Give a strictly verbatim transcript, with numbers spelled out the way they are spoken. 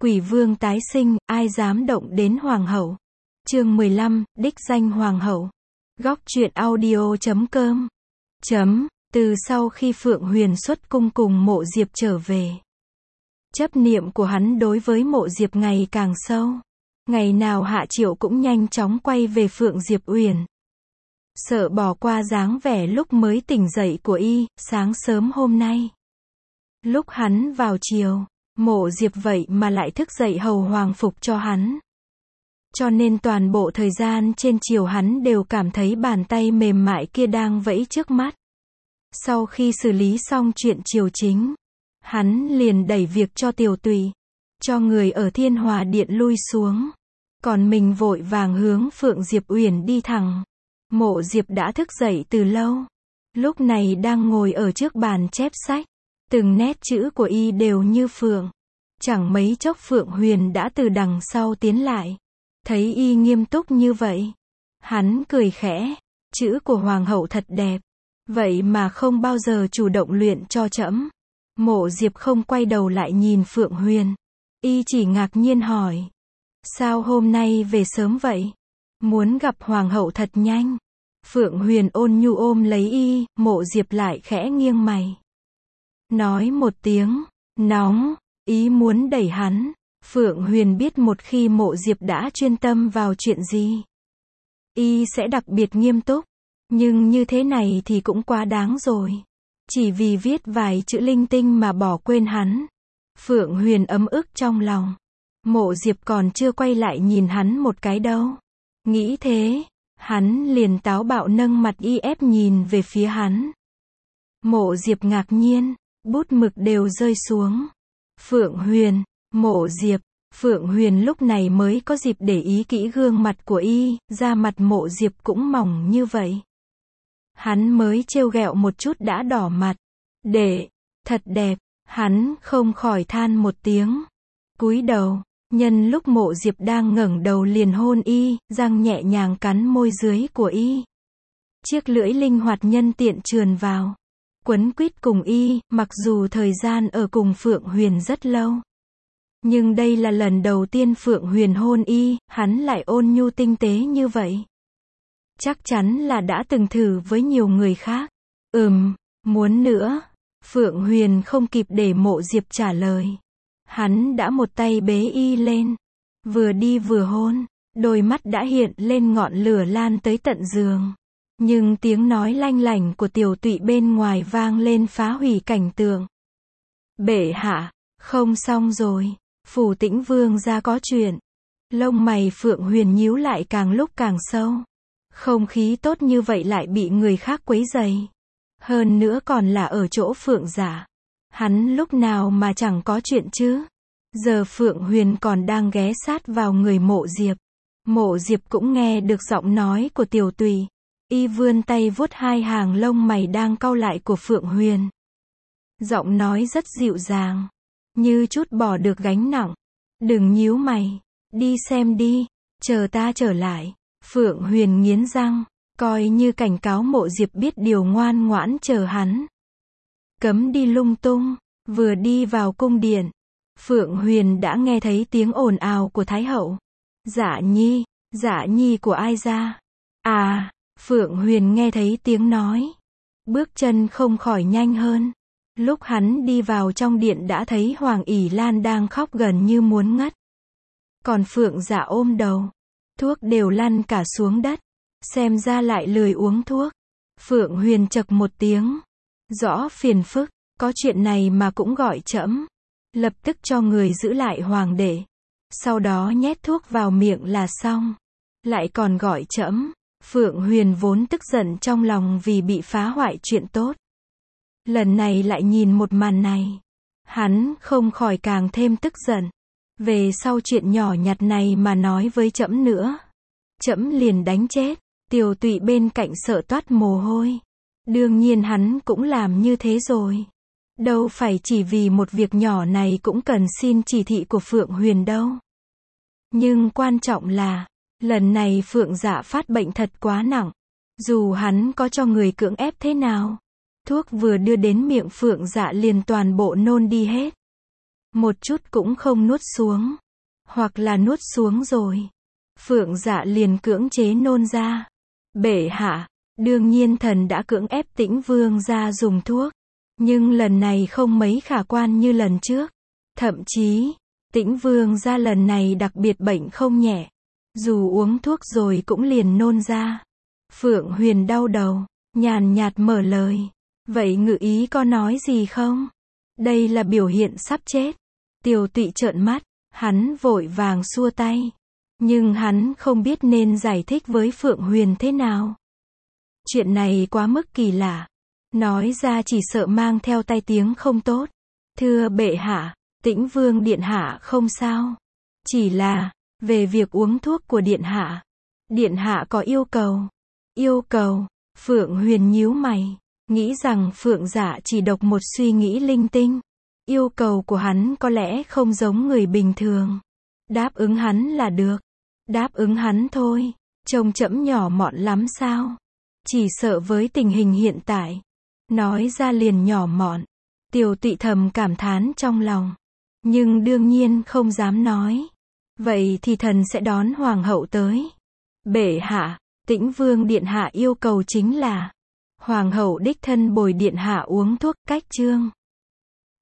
Quỷ vương tái sinh, ai dám động đến hoàng hậu. Chương mười lăm, đích danh hoàng hậu. Góc truyện audio chấm com. Chấm, từ sau khi Phượng Huyền xuất cung cùng Mộ Diệp trở về. Chấp niệm của hắn đối với Mộ Diệp ngày càng sâu. Ngày nào Hạ Triệu cũng nhanh chóng quay về Phượng Diệp Uyển. Sợ bỏ qua dáng vẻ lúc mới tỉnh dậy của y, sáng sớm hôm nay. Lúc hắn vào chiều, Mộ Diệp vậy mà lại thức dậy hầu hoàng phục cho hắn. Cho nên toàn bộ thời gian trên chiều hắn đều cảm thấy bàn tay mềm mại kia đang vẫy trước mắt. Sau khi xử lý xong chuyện triều chính, hắn liền đẩy việc cho Tiểu Tùy, cho người ở Thiên Hòa Điện lui xuống. Còn mình vội vàng hướng Phượng Diệp Uyển đi thẳng. Mộ Diệp đã thức dậy từ lâu. Lúc này đang ngồi ở trước bàn chép sách. Từng nét chữ của y đều như phượng. Chẳng mấy chốc Phượng Huyền đã từ đằng sau tiến lại. Thấy y nghiêm túc như vậy, hắn cười khẽ. Chữ của hoàng hậu thật đẹp. Vậy mà không bao giờ chủ động luyện cho trẫm. Mộ Diệp không quay đầu lại nhìn Phượng Huyền. Y chỉ ngạc nhiên hỏi. Sao hôm nay về sớm vậy? Muốn gặp hoàng hậu thật nhanh. Phượng Huyền ôn nhu ôm lấy y, Mộ Diệp lại khẽ nghiêng mày. Nói một tiếng, nóng, ý muốn đẩy hắn. Phượng Huyền biết một khi Mộ Diệp đã chuyên tâm vào chuyện gì, y sẽ đặc biệt nghiêm túc. Nhưng như thế này thì cũng quá đáng rồi. Chỉ vì viết vài chữ linh tinh mà bỏ quên hắn. Phượng Huyền ấm ức trong lòng. Mộ Diệp còn chưa quay lại nhìn hắn một cái đâu. Nghĩ thế, hắn liền táo bạo nâng mặt y ép nhìn về phía hắn. Mộ Diệp ngạc nhiên, bút mực đều rơi xuống. Phượng Huyền, Mộ Diệp, Phượng Huyền lúc này mới có dịp để ý kỹ gương mặt của y, da mặt Mộ Diệp cũng mỏng như vậy. Hắn mới trêu ghẹo một chút đã đỏ mặt. Để, thật đẹp, hắn không khỏi than một tiếng. Cúi đầu, nhân lúc Mộ Diệp đang ngẩng đầu liền hôn y, răng nhẹ nhàng cắn môi dưới của y. Chiếc lưỡi linh hoạt nhân tiện trườn vào. Quấn quýt cùng y, mặc dù thời gian ở cùng Phượng Huyền rất lâu. Nhưng đây là lần đầu tiên Phượng Huyền hôn y, hắn lại ôn nhu tinh tế như vậy. Chắc chắn là đã từng thử với nhiều người khác. Ừm, muốn nữa. Phượng Huyền không kịp để Mộ Diệp trả lời. Hắn đã một tay bế y lên. Vừa đi vừa hôn. Đôi mắt đã hiện lên ngọn lửa lan tới tận giường. Nhưng tiếng nói lanh lảnh của Tiểu Tụy bên ngoài vang lên phá hủy cảnh tượng. Bệ hạ, không xong rồi. Phủ Tĩnh Vương gia có chuyện. Lông mày Phượng Huyền nhíu lại càng lúc càng sâu. Không khí tốt như vậy lại bị người khác quấy rầy. Hơn nữa còn là ở chỗ Phượng Giả. Hắn lúc nào mà chẳng có chuyện chứ. Giờ Phượng Huyền còn đang ghé sát vào người Mộ Diệp. Mộ Diệp cũng nghe được giọng nói của Tiểu Tùy. Y vươn tay vuốt hai hàng lông mày đang cau lại của Phượng Huyền. Giọng nói rất dịu dàng. Như chút bỏ được gánh nặng. Đừng nhíu mày. Đi xem đi. Chờ ta trở lại. Phượng Huyền nghiến răng. Coi như cảnh cáo Mộ Diệp biết điều ngoan ngoãn chờ hắn. Cấm đi lung tung. Vừa đi vào cung điện, Phượng Huyền đã nghe thấy tiếng ồn ào của Thái hậu. Dạ nhi, dạ nhi của ai ra? À, Phượng Huyền nghe thấy tiếng nói. Bước chân không khỏi nhanh hơn. Lúc hắn đi vào trong điện đã thấy Hoàng ỷ Lan đang khóc gần như muốn ngất. Còn Phượng Dạ ôm đầu. Thuốc đều lăn cả xuống đất. Xem ra lại lười uống thuốc. Phượng Huyền chậc một tiếng. Rõ phiền phức, có chuyện này mà cũng gọi trẫm. Lập tức cho người giữ lại hoàng đệ. Sau đó nhét thuốc vào miệng là xong. Lại còn gọi trẫm. Phượng Huyền vốn tức giận trong lòng vì bị phá hoại chuyện tốt. Lần này lại nhìn một màn này. Hắn không khỏi càng thêm tức giận. Về sau chuyện nhỏ nhặt này mà nói với trẫm nữa. Trẫm liền đánh chết. Tiểu Tụy bên cạnh sợ toát mồ hôi. Đương nhiên hắn cũng làm như thế rồi. Đâu phải chỉ vì một việc nhỏ này cũng cần xin chỉ thị của Phượng Huyền đâu. Nhưng quan trọng là, lần này Phượng Dạ phát bệnh thật quá nặng. Dù hắn có cho người cưỡng ép thế nào, thuốc vừa đưa đến miệng Phượng Dạ liền toàn bộ nôn đi hết. một chút cũng không nuốt xuống. Hoặc là nuốt xuống rồi. Phượng Dạ liền cưỡng chế nôn ra. Bệ hạ, đương nhiên thần đã cưỡng ép Tĩnh Vương gia dùng thuốc. Nhưng lần này không mấy khả quan như lần trước. Thậm chí, Tĩnh Vương gia lần này đặc biệt bệnh không nhẹ. Dù uống thuốc rồi cũng liền nôn ra. Phượng Huyền đau đầu, nhàn nhạt mở lời. Vậy ngự ý có nói gì không? Đây là biểu hiện sắp chết. Tiều Tụy trợn mắt, hắn vội vàng xua tay. Nhưng hắn không biết nên giải thích với Phượng Huyền thế nào. Chuyện này quá mức kỳ lạ. Nói ra chỉ sợ mang theo tai tiếng không tốt. Thưa bệ hạ, Tĩnh Vương điện hạ không sao. Chỉ là, về việc uống thuốc của điện hạ. Điện hạ có yêu cầu. Yêu cầu, Phượng Huyền nhíu mày. Nghĩ rằng Phượng Dạ chỉ độc một suy nghĩ linh tinh. Yêu cầu của hắn có lẽ không giống người bình thường. Đáp ứng hắn là được. Đáp ứng hắn thôi. Trông trẫm nhỏ mọn lắm sao? Chỉ sợ với tình hình hiện tại. Nói ra liền nhỏ mọn. Tiều Tụy thầm cảm thán trong lòng. Nhưng đương nhiên không dám nói. Vậy thì thần sẽ đón hoàng hậu tới. Bệ hạ, Tĩnh Vương điện hạ yêu cầu chính là hoàng hậu đích thân bồi điện hạ uống thuốc cách chương.